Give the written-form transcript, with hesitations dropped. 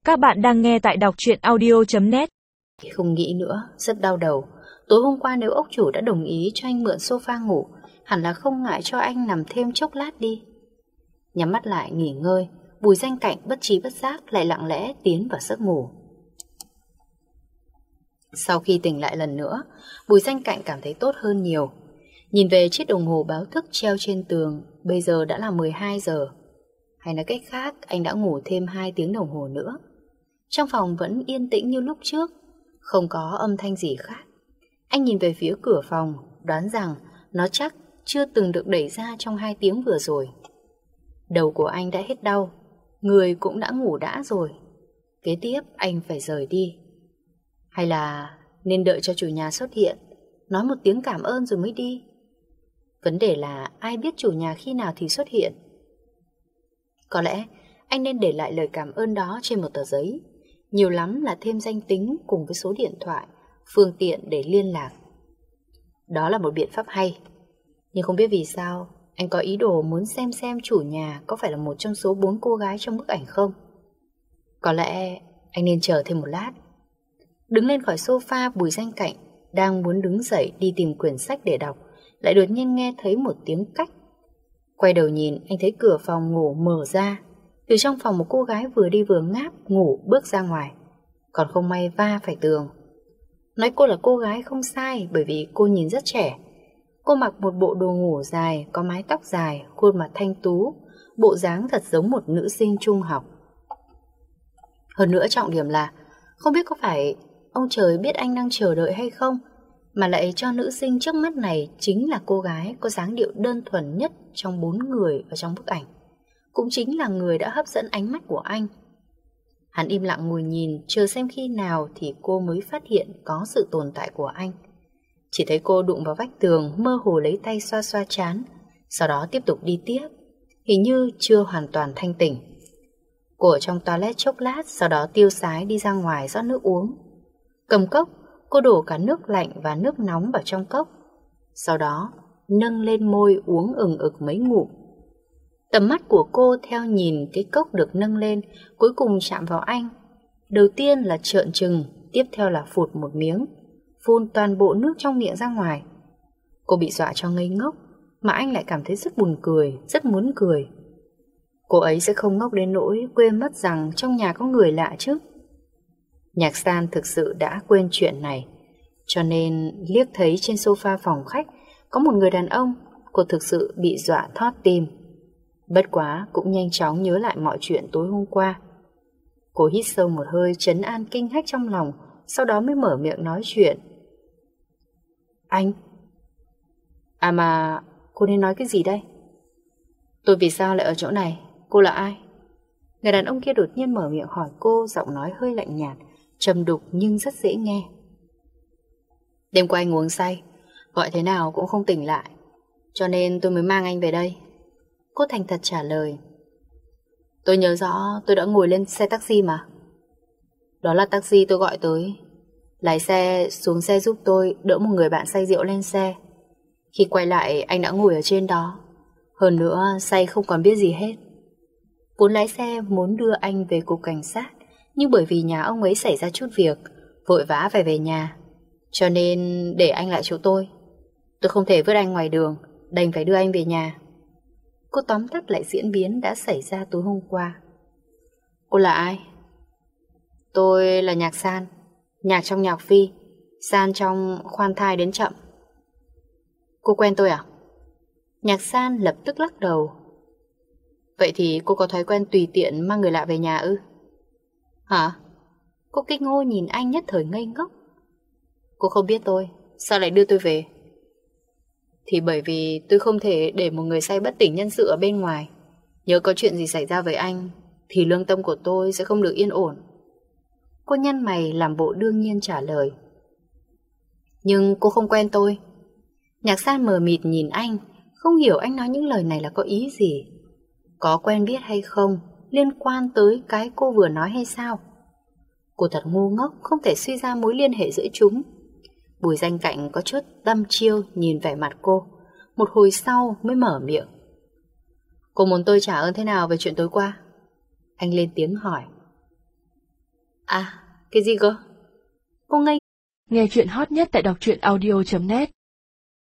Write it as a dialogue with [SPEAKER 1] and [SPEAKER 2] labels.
[SPEAKER 1] Các bạn đang nghe tại đọc truyện audio.net.
[SPEAKER 2] Không nghĩ nữa, rất đau đầu. Tối hôm qua nếu ốc chủ đã đồng ý cho anh mượn sofa ngủ, hẳn là không ngại cho anh nằm thêm chốc lát đi. Nhắm mắt lại nghỉ ngơi, Bùi Danh Cạnh bất trí bất giác lại lặng lẽ tiến vào giấc ngủ. Sau khi tỉnh lại lần nữa, Bùi Danh Cạnh cảm thấy tốt hơn nhiều. Nhìn về chiếc đồng hồ báo thức treo trên tường, bây giờ đã là 12 giờ. Hay nói cách khác, anh đã ngủ thêm 2 tiếng đồng hồ nữa. Trong phòng vẫn yên tĩnh như lúc trước, không có âm thanh gì khác. Anh nhìn về phía cửa phòng, đoán rằng nó chắc chưa từng được đẩy ra trong 2 tiếng vừa rồi. Đầu của anh đã hết đau, người cũng đã ngủ đã rồi. Kế tiếp anh phải rời đi. Hay là nên đợi cho chủ nhà xuất hiện, nói một tiếng cảm ơn rồi mới đi. Vấn đề là ai biết chủ nhà khi nào thì xuất hiện. Có lẽ anh nên để lại lời cảm ơn đó trên một tờ giấy, nhiều lắm là thêm danh tính cùng với số điện thoại, phương tiện để liên lạc. Đó là một biện pháp hay. Nhưng không biết vì sao anh có ý đồ muốn xem chủ nhà có phải là một trong số 4 cô gái trong bức ảnh không. Có lẽ anh nên chờ thêm một lát. Đứng lên khỏi sofa, Bùi Danh Cạnh đang muốn đứng dậy đi tìm quyển sách để đọc, lại đột nhiên nghe thấy một tiếng cách. Quay đầu nhìn, anh thấy cửa phòng ngủ mở ra. Từ trong phòng một cô gái vừa đi vừa ngáp ngủ bước ra ngoài, còn không may va phải tường. Nói cô là cô gái không sai, bởi vì cô nhìn rất trẻ. Cô mặc một bộ đồ ngủ dài, có mái tóc dài, khuôn mặt thanh tú, bộ dáng thật giống một nữ sinh trung học. Hơn nữa trọng điểm là không biết có phải ông trời biết anh đang chờ đợi hay không, mà lại cho nữ sinh trước mắt này chính là cô gái có dáng điệu đơn thuần nhất trong 4 người ở trong bức ảnh, cũng chính là người đã hấp dẫn ánh mắt của anh. Hắn im lặng ngồi nhìn, chờ xem khi nào thì cô mới phát hiện có sự tồn tại của anh. Chỉ thấy cô đụng vào vách tường, mơ hồ lấy tay xoa xoa trán, sau đó tiếp tục đi tiếp, hình như chưa hoàn toàn thanh tỉnh. Cô ở trong toilet chốc lát, sau đó tiêu sái đi ra ngoài rót nước uống. Cầm cốc, cô đổ cả nước lạnh và nước nóng vào trong cốc, sau đó nâng lên môi uống ừng ực mấy ngụm. Tầm mắt của cô theo nhìn cái cốc được nâng lên, cuối cùng chạm vào anh. Đầu tiên là trợn trừng, tiếp theo là phụt một miếng, phun toàn bộ nước trong miệng ra ngoài. Cô bị dọa cho ngây ngốc, mà anh lại cảm thấy rất buồn cười, rất muốn cười. Cô ấy sẽ không ngốc đến nỗi quên mất rằng trong nhà có người lạ chứ. Nhạc San thực sự đã quên chuyện này, cho nên liếc thấy trên sofa phòng khách có một người đàn ông, cô thực sự bị dọa thót tim. Bất quá cũng nhanh chóng nhớ lại mọi chuyện tối hôm qua. Cô hít sâu một hơi trấn an kinh hách trong lòng, sau đó mới mở miệng nói chuyện. Anh? À mà cô nên nói cái gì đây? Tôi vì sao lại ở chỗ này? Cô là ai? Người đàn ông kia đột nhiên mở miệng hỏi cô, giọng nói hơi lạnh nhạt, trầm đục nhưng rất dễ nghe. Đêm qua anh uống say, gọi thế nào cũng không tỉnh lại, cho nên tôi mới mang anh về đây. Cô thành thật trả lời. Tôi nhớ rõ tôi đã ngồi lên xe taxi mà. Đó là taxi tôi gọi tới. Lái xe xuống xe giúp tôi đỡ một người bạn say rượu lên xe. Khi quay lại anh đã ngồi ở trên đó, hơn nữa say không còn biết gì hết. Vốn lái xe muốn đưa anh về cục cảnh sát, nhưng bởi vì nhà ông ấy xảy ra chút việc, vội vã phải về nhà, cho nên để anh lại chỗ tôi. Tôi không thể vứt anh ngoài đường, đành phải đưa anh về nhà. Cô tóm tắt lại diễn biến đã xảy ra tối hôm qua. Cô là ai? Tôi là Nhạc San, Nhạc trong Nhạc Phi, San trong Khoan thai đến chậm. Cô quen tôi à? Nhạc San lập tức lắc đầu. Vậy thì cô có thói quen tùy tiện mang người lạ về nhà ư? Hả? Cô kinh hô nhìn anh nhất thời ngây ngốc. Cô không biết tôi, sao lại đưa tôi về? Thì bởi vì tôi không thể để một người say bất tỉnh nhân sự ở bên ngoài. Nhớ có chuyện gì xảy ra với anh thì lương tâm của tôi sẽ không được yên ổn. Cô nhăn mày làm bộ đương nhiên trả lời. Nhưng cô không quen tôi. Nhạc San mờ mịt nhìn anh, không hiểu anh nói những lời này là có ý gì. Có quen biết hay không liên quan tới cái cô vừa nói hay sao? Cô thật ngu ngốc, không thể suy ra mối liên hệ giữa chúng. Bùi Danh Cạnh có chút đăm chiêu nhìn vẻ mặt cô, một hồi sau mới mở miệng. Cô muốn tôi trả ơn thế nào về chuyện tối qua? Anh lên tiếng hỏi. À, cái gì cơ? Cô ngây.
[SPEAKER 1] Nghe chuyện hot nhất tại đọc truyện audio.net